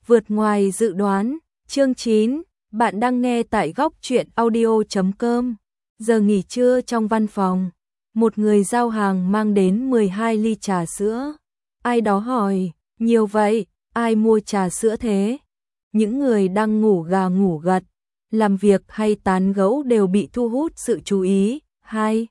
vượt ngoài dự đoán. Chương 9, bạn đang nghe tại góc truyện audio.com. Giờ nghỉ trưa trong văn phòng, một người giao hàng mang đến 12 ly trà sữa. Ai đó hỏi, nhiều vậy, ai mua trà sữa thế? Những người đang ngủ gà ngủ gật, làm việc hay tán gẫu đều bị thu hút sự chú ý. 2,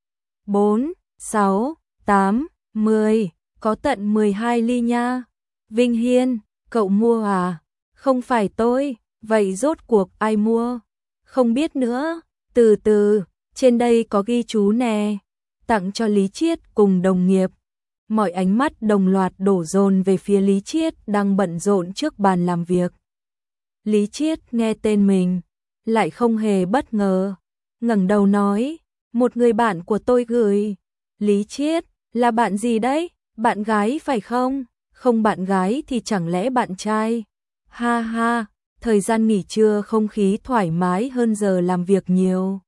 4, 6, 8, 10, có tận 12 ly nha. Vinh Hiên, cậu mua à? Không phải tôi, vậy rốt cuộc ai mua? Không biết nữa, từ từ, trên đây có ghi chú nè, tặng cho Lý Chiết cùng đồng nghiệp. Mọi ánh mắt đồng loạt đổ dồn về phía Lý Chiết đang bận rộn trước bàn làm việc. Lý Chiết nghe tên mình, lại không hề bất ngờ, ngẩng đầu nói, một người bạn của tôi gửi. Lý Chiết, là bạn gì đấy? Bạn gái phải không? Không bạn gái thì chẳng lẽ bạn trai? Ha ha, thời gian nghỉ trưa không khí thoải mái hơn giờ làm việc nhiều.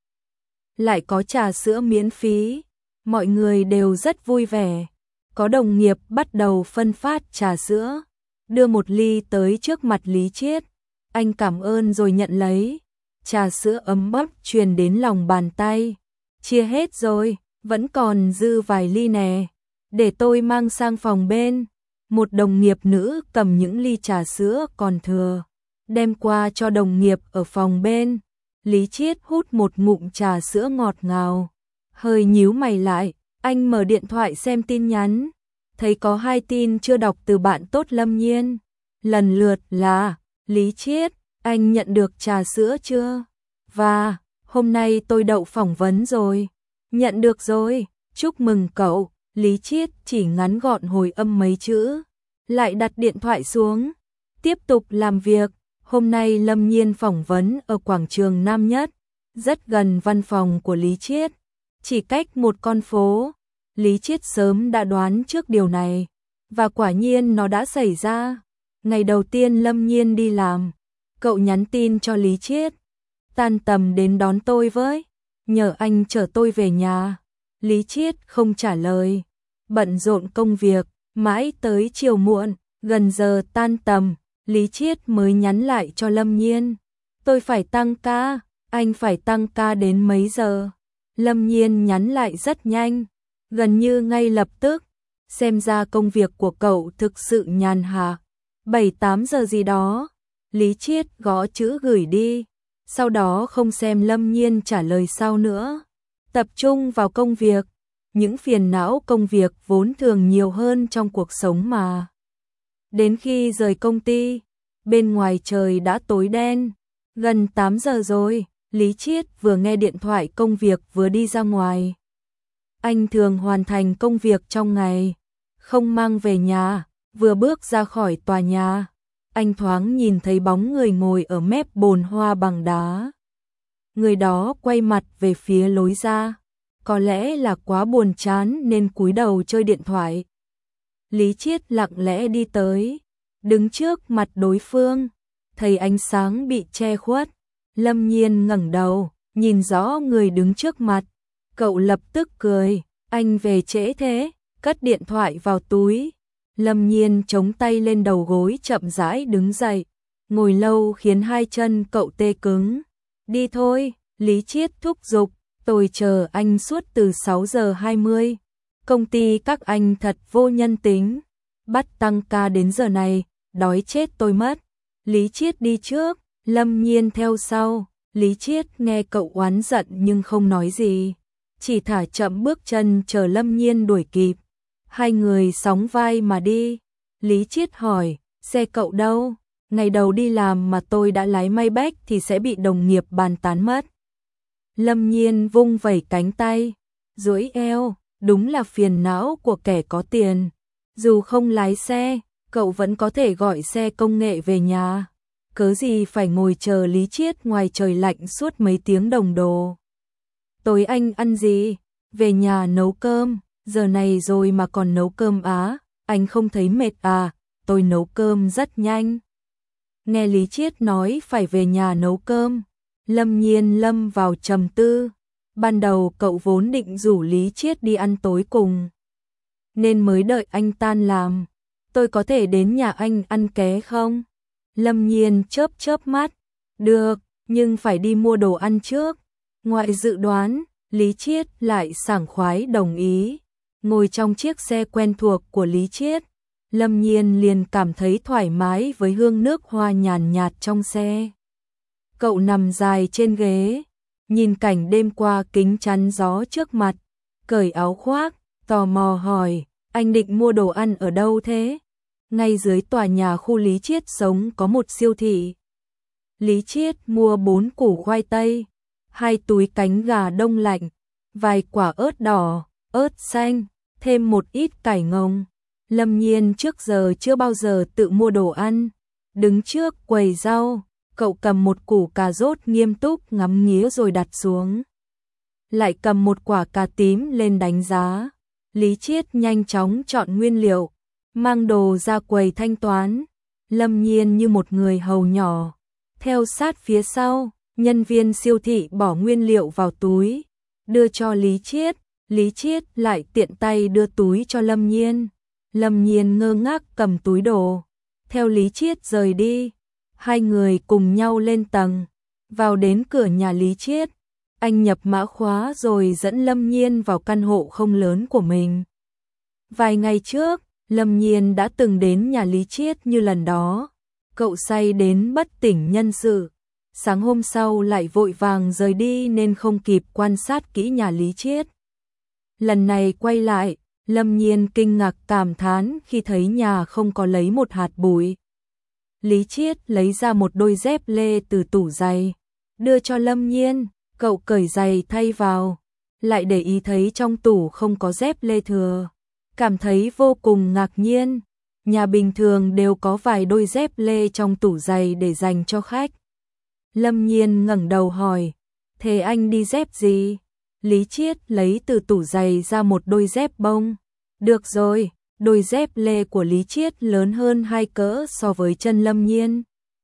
Lại có trà sữa miễn phí, mọi người đều rất vui vẻ. Có đồng nghiệp bắt đầu phân phát trà sữa, đưa một ly tới trước mặt Lý Chiết. Anh cảm ơn rồi nhận lấy. Trà sữa ấm áp truyền đến lòng bàn tay. Chia hết rồi, vẫn còn dư vài ly nè, để tôi mang sang phòng bên. Một đồng nghiệp nữ cầm những ly trà sữa còn thừa, đem qua cho đồng nghiệp ở phòng bên. Lý Chiết hút một ngụm trà sữa ngọt ngào, hơi nhíu mày lại, anh mở điện thoại xem tin nhắn, thấy có 2 tin chưa đọc từ bạn tốt Lâm Nhiên. Lần lượt là, Lý Chiết, anh nhận được trà sữa chưa? Và, hôm nay tôi đậu phỏng vấn rồi. Nhận được rồi, chúc mừng cậu. Lý Chiết chỉ ngắn gọn hồi âm mấy chữ, lại đặt điện thoại xuống, tiếp tục làm việc. Hôm nay Lâm Nhiên phỏng vấn ở quảng trường Nam Nhất, rất gần văn phòng của Lý Chiết, chỉ cách một con phố. Lý Chiết sớm đã đoán trước điều này, và quả nhiên nó đã xảy ra. Ngày đầu tiên Lâm Nhiên đi làm, cậu nhắn tin cho Lý Chiết, tan tầm đến đón tôi với, nhờ anh chở tôi về nhà. Lý Chiết không trả lời, bận rộn công việc, mãi tới chiều muộn, gần giờ tan tầm, Lý Chiết mới nhắn lại cho Lâm Nhiên. Tôi phải tăng ca, anh phải tăng ca đến mấy giờ? Lâm Nhiên nhắn lại rất nhanh, gần như ngay lập tức. Xem ra công việc của cậu thực sự nhàn hạ. 7-8 giờ gì đó. Lý Chiết gõ chữ gửi đi, sau đó không xem Lâm Nhiên trả lời sau nữa. Tập trung vào công việc, những phiền não công việc vốn thường nhiều hơn trong cuộc sống mà. Đến khi rời công ty, bên ngoài trời đã tối đen, gần 8 giờ rồi, Lý Chiết vừa nghe điện thoại công việc vừa đi ra ngoài. Anh thường hoàn thành công việc trong ngày, không mang về nhà, vừa bước ra khỏi tòa nhà, anh thoáng nhìn thấy bóng người ngồi ở mép bồn hoa bằng đá. Người đó quay mặt về phía lối ra, có lẽ là quá buồn chán nên cúi đầu chơi điện thoại. Lý Chiết lặng lẽ đi tới, đứng trước mặt đối phương, thấy ánh sáng bị che khuất. Lâm Nhiên ngẩng đầu, nhìn rõ người đứng trước mặt, cậu lập tức cười, anh về trễ thế, cất điện thoại vào túi. Lâm Nhiên chống tay lên đầu gối chậm rãi đứng dậy, ngồi lâu khiến 2 chân cậu tê cứng. Đi thôi, Lý Chiết thúc giục, tôi chờ anh suốt từ 6 giờ 20. Công ty các anh thật vô nhân tính, bắt tăng ca đến giờ này, đói chết tôi mất. Lý Chiết đi trước, Lâm Nhiên theo sau. Lý Chiết nghe cậu oán giận nhưng không nói gì, chỉ thả chậm bước chân chờ Lâm Nhiên đuổi kịp. 2 người sóng vai mà đi. Lý Chiết hỏi, xe cậu đâu? Ngày đầu đi làm mà tôi đã lái Maybach thì sẽ bị đồng nghiệp bàn tán mất. Lâm Nhiên vung vẩy cánh tay, duỗi eo, đúng là phiền não của kẻ có tiền. Dù không lái xe, cậu vẫn có thể gọi xe công nghệ về nhà. Cớ gì phải ngồi chờ Lý Chiết ngoài trời lạnh suốt mấy tiếng đồng hồ. Tối anh ăn gì? Về nhà nấu cơm, giờ này rồi mà còn nấu cơm á, anh không thấy mệt à, tôi nấu cơm rất nhanh. Nghe Lý Chiết nói phải về nhà nấu cơm, Lâm Nhiên lâm vào trầm tư. Ban đầu cậu vốn định rủ Lý Chiết đi ăn tối cùng, nên mới đợi anh tan làm. Tôi có thể đến nhà anh ăn ké không? Lâm Nhiên chớp chớp mắt. Được, nhưng phải đi mua đồ ăn trước. Ngoại dự đoán, Lý Chiết lại sảng khoái đồng ý. Ngồi trong chiếc xe quen thuộc của Lý Chiết, Lâm Nhiên liền cảm thấy thoải mái với hương nước hoa nhàn nhạt trong xe. Cậu nằm dài trên ghế, nhìn cảnh đêm qua kính chắn gió trước mặt, cởi áo khoác, tò mò hỏi, anh định mua đồ ăn ở đâu thế? Ngay dưới tòa nhà khu Lý Chiết sống có một siêu thị. Lý Chiết mua 4 củ khoai tây, 2 túi cánh gà đông lạnh, vài quả ớt đỏ, ớt xanh, thêm một ít cải ngồng. Lâm Nhiên trước giờ chưa bao giờ tự mua đồ ăn. Đứng trước quầy rau, cậu cầm một củ cà rốt nghiêm túc ngắm nghía rồi đặt xuống. Lại cầm một quả cà tím lên đánh giá. Lý Chiết nhanh chóng chọn nguyên liệu, mang đồ ra quầy thanh toán. Lâm Nhiên như một người hầu nhỏ, theo sát phía sau, nhân viên siêu thị bỏ nguyên liệu vào túi, đưa cho Lý Chiết. Lý Chiết lại tiện tay đưa túi cho Lâm Nhiên. Lâm Nhiên ngơ ngác cầm túi đồ, theo Lý Chiết rời đi. Hai người cùng nhau lên tầng, vào đến cửa nhà Lý Chiết. Anh nhập mã khóa rồi dẫn Lâm Nhiên vào căn hộ không lớn của mình. Vài ngày trước, Lâm Nhiên đã từng đến nhà Lý Chiết như lần đó. Cậu say đến bất tỉnh nhân sự. Sáng hôm sau lại vội vàng rời đi nên không kịp quan sát kỹ nhà Lý Chiết. Lần này quay lại, Lâm Nhiên kinh ngạc cảm thán khi thấy nhà không có lấy một hạt bụi. Lý Chiết lấy ra một đôi dép lê từ tủ giày, đưa cho Lâm Nhiên. Cậu cởi giày thay vào, lại để ý thấy trong tủ không có dép lê thừa. Cảm thấy vô cùng ngạc nhiên. Nhà bình thường đều có vài đôi dép lê trong tủ giày để dành cho khách. Lâm Nhiên ngẩng đầu hỏi, thế anh đi dép gì? Lý Chiết lấy từ tủ giày ra một đôi dép bông. Được rồi, đôi dép lê của Lý Chiết lớn hơn 2 cỡ so với chân Lâm Nhiên.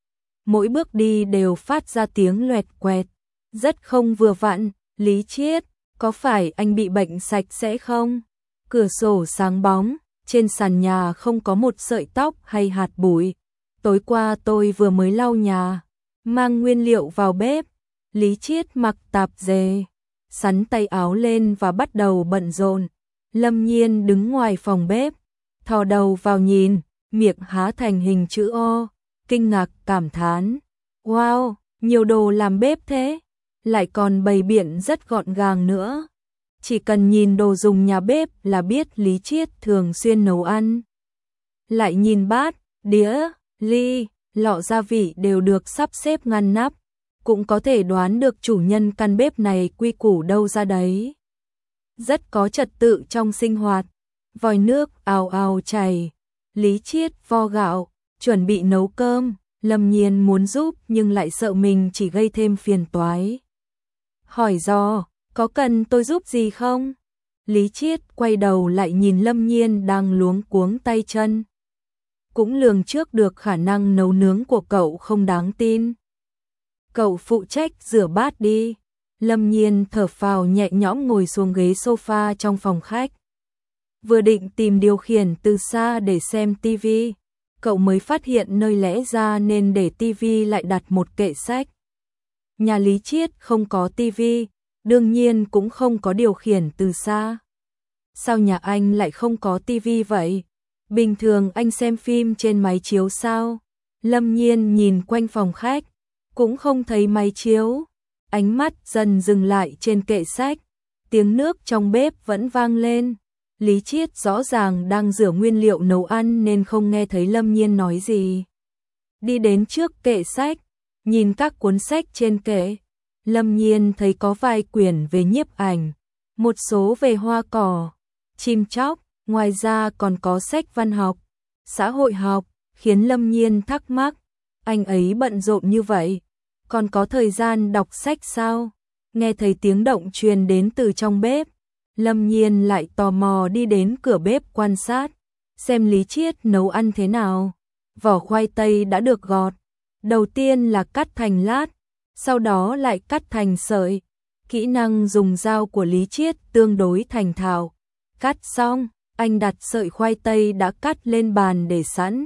Mỗi bước đi đều phát ra tiếng loẹt quẹt, rất không vừa vặn. Lý Chiết, có phải anh bị bệnh sạch sẽ không? Cửa sổ sáng bóng, trên sàn nhà không có một sợi tóc hay hạt bụi. Tối qua tôi vừa mới lau nhà, mang nguyên liệu vào bếp. Lý Chiết mặc tạp dề, xắn tay áo lên và bắt đầu bận rộn. Lâm Nhiên đứng ngoài phòng bếp, thò đầu vào nhìn, miệng há thành hình chữ O, kinh ngạc cảm thán. Wow, nhiều đồ làm bếp thế, lại còn bày biện rất gọn gàng nữa. Chỉ cần nhìn đồ dùng nhà bếp là biết Lý Chiết thường xuyên nấu ăn. Lại nhìn bát, đĩa, ly, lọ gia vị đều được sắp xếp ngăn nắp, cũng có thể đoán được chủ nhân căn bếp này quy củ đâu ra đấy. Rất có trật tự trong sinh hoạt. Vòi nước ào ào chảy, Lý Chiết vo gạo, chuẩn bị nấu cơm. Lâm Nhiên muốn giúp nhưng lại sợ mình chỉ gây thêm phiền toái. Hỏi dò, có cần tôi giúp gì không? Lý Chiết quay đầu lại nhìn Lâm Nhiên đang luống cuống tay chân. Cũng lường trước được khả năng nấu nướng của cậu không đáng tin. Cậu phụ trách rửa bát đi. Lâm Nhiên thở phào nhẹ nhõm ngồi xuống ghế sofa trong phòng khách. Vừa định tìm điều khiển từ xa để xem tivi, cậu mới phát hiện nơi lẽ ra nên để tivi lại đặt một kệ sách. Nhà Lý Chiết không có tivi, đương nhiên cũng không có điều khiển từ xa. Sao nhà anh lại không có tivi vậy? Bình thường anh xem phim trên máy chiếu sao? Lâm Nhiên nhìn quanh phòng khách, cũng không thấy máy chiếu. Ánh mắt dần dừng lại trên kệ sách, tiếng nước trong bếp vẫn vang lên. Lý Chiết rõ ràng đang rửa nguyên liệu nấu ăn nên không nghe thấy Lâm Nhiên nói gì. Đi đến trước kệ sách, nhìn các cuốn sách trên kệ. Lâm Nhiên thấy có vài quyển về nhiếp ảnh, một số về hoa cỏ, chim chóc, ngoài ra còn có sách văn học, xã hội học, khiến Lâm Nhiên thắc mắc, anh ấy bận rộn như vậy, còn có thời gian đọc sách sao? Nghe thấy tiếng động truyền đến từ trong bếp, Lâm Nhiên lại tò mò đi đến cửa bếp quan sát, xem Lý Chiết nấu ăn thế nào. Vỏ khoai tây đã được gọt, đầu tiên là cắt thành lát, sau đó lại cắt thành sợi. Kỹ năng dùng dao của Lý Chiết tương đối thành thạo. Cắt xong, anh đặt sợi khoai tây đã cắt lên bàn để sẵn,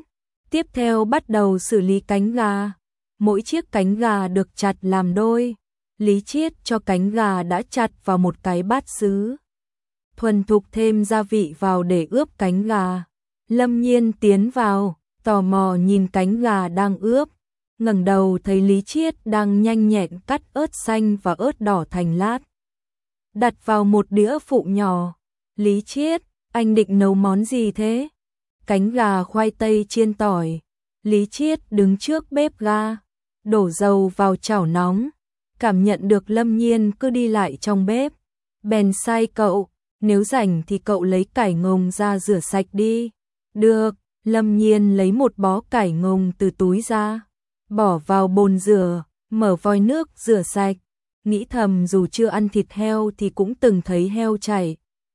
Tiếp theo bắt đầu xử lý cánh gà. Mỗi chiếc cánh gà được chặt làm đôi. Lý Chiết cho cánh gà đã chặt vào một cái bát sứ. Thuần thục thêm gia vị vào để ướp cánh gà. Lâm Nhiên tiến vào, tò mò nhìn cánh gà đang ướp. Ngẩng đầu thấy Lý Chiết đang nhanh nhẹn cắt ớt xanh và ớt đỏ thành lát. Đặt vào một đĩa phụ nhỏ. Lý Chiết, anh định nấu món gì thế? Cánh gà khoai tây chiên tỏi. Lý Chiết đứng trước bếp ga, đổ dầu vào chảo nóng. Cảm nhận được Lâm Nhiên cứ đi lại trong bếp. Bèn sai cậu, nếu rảnh thì cậu lấy cải ngồng ra rửa sạch đi. Được, Lâm Nhiên lấy một bó cải ngồng từ túi ra, bỏ vào bồn rửa, mở vòi nước rửa sạch. Nghĩ thầm dù chưa ăn thịt heo thì cũng từng thấy heo chảy.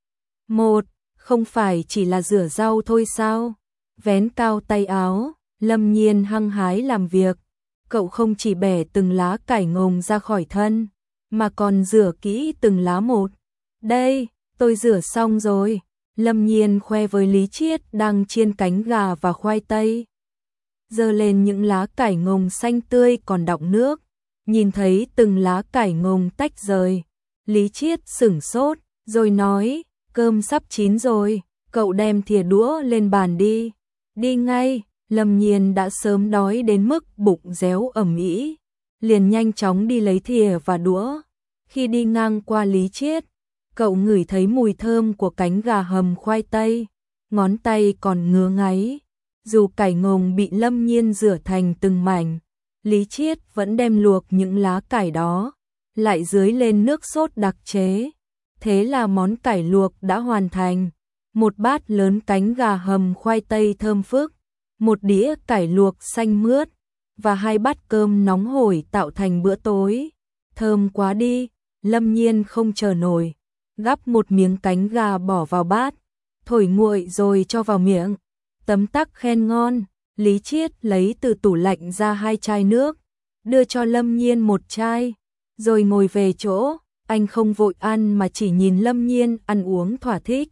Không phải chỉ là rửa rau thôi sao? Vén cao tay áo, Lâm Nhiên hăng hái làm việc. Cậu không chỉ bẻ từng lá cải ngồng ra khỏi thân, mà còn rửa kỹ từng lá một. Đây, tôi rửa xong rồi. Lâm Nhiên khoe với Lý Chiết đang chiên cánh gà và khoai tây. Giơ lên những lá cải ngồng xanh tươi còn đọng nước. Nhìn thấy từng lá cải ngồng tách rời, Lý Chiết sửng sốt, rồi nói, cơm sắp chín rồi, cậu đem thìa đũa lên bàn đi. Đi ngay. Lâm Nhiên đã sớm đói đến mức bụng réo ầm ĩ, liền nhanh chóng đi lấy thìa và đũa. Khi đi ngang qua Lý Chiết, cậu ngửi thấy mùi thơm của cánh gà hầm khoai tây, ngón tay còn ngứa ngáy. Dù cải ngồng bị Lâm Nhiên rửa thành từng mảnh, Lý Chiết vẫn đem luộc những lá cải đó, lại rưới lên nước sốt đặc chế. Thế là món cải luộc đã hoàn thành. Một bát lớn cánh gà hầm khoai tây thơm phức, một đĩa cải luộc xanh mướt, và 2 bát cơm nóng hổi tạo thành bữa tối. Thơm quá đi, Lâm Nhiên không chờ nổi, gắp một miếng cánh gà bỏ vào bát, thổi nguội rồi cho vào miệng. Tấm tắc khen ngon. Lý Chiết lấy từ tủ lạnh ra 2 chai nước, đưa cho Lâm Nhiên một chai, rồi ngồi về chỗ. Anh không vội ăn mà chỉ nhìn Lâm Nhiên ăn uống thỏa thích.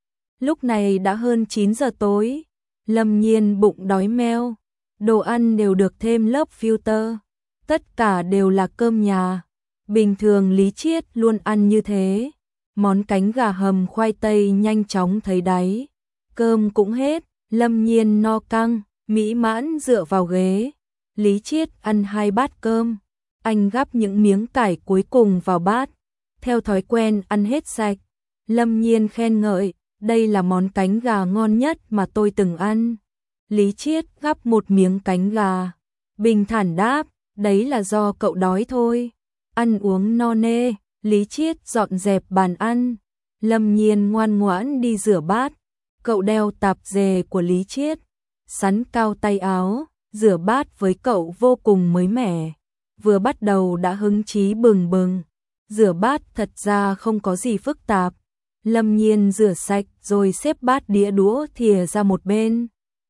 Lúc này đã hơn 9 giờ tối, Lâm Nhiên bụng đói meo, đồ ăn đều được thêm lớp filter, tất cả đều là cơm nhà. Bình thường Lý Chiết luôn ăn như thế. Món cánh gà hầm khoai tây nhanh chóng thấy đáy, cơm cũng hết. Lâm Nhiên no căng, mỹ mãn dựa vào ghế. Lý Chiết ăn 2 bát cơm, anh gắp những miếng cải cuối cùng vào bát, theo thói quen ăn hết sạch. Lâm Nhiên khen ngợi, đây là món cánh gà ngon nhất mà tôi từng ăn. Lý Chiết gắp một miếng cánh gà, bình thản đáp, đấy là do cậu đói thôi. Ăn uống no nê, Lý Chiết dọn dẹp bàn ăn. Lâm Nhiên ngoan ngoãn đi rửa bát. Cậu đeo tạp dề của Lý Chiết, sắn cao tay áo, rửa bát với cậu vô cùng mới mẻ. Vừa bắt đầu đã hứng chí bừng bừng. Rửa bát thật ra không có gì phức tạp. Lâm Nhiên rửa sạch rồi xếp bát đĩa đũa thìa ra một bên.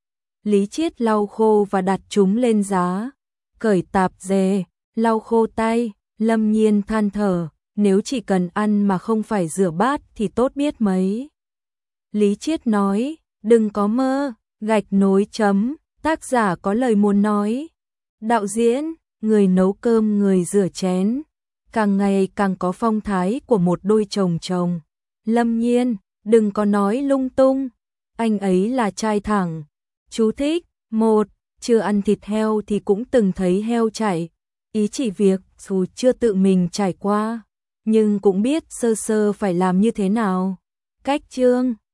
Lý Chiết lau khô và đặt chúng lên giá. Cởi tạp dề, lau khô tay. Lâm Nhiên than thở, nếu chỉ cần ăn mà không phải rửa bát thì tốt biết mấy. Lý Chiết nói, đừng có mơ. Gạch nối chấm, tác giả có lời muốn nói. Đạo diễn, người nấu cơm người rửa chén, càng ngày càng có phong thái của một đôi chồng chồng. Lâm Nhiên, đừng có nói lung tung, anh ấy là trai thẳng. Chú thích, 1. Chưa ăn thịt heo thì cũng từng thấy heo chảy. Ý chỉ việc dù chưa tự mình trải qua, nhưng cũng biết sơ sơ phải làm như thế nào. Cách chương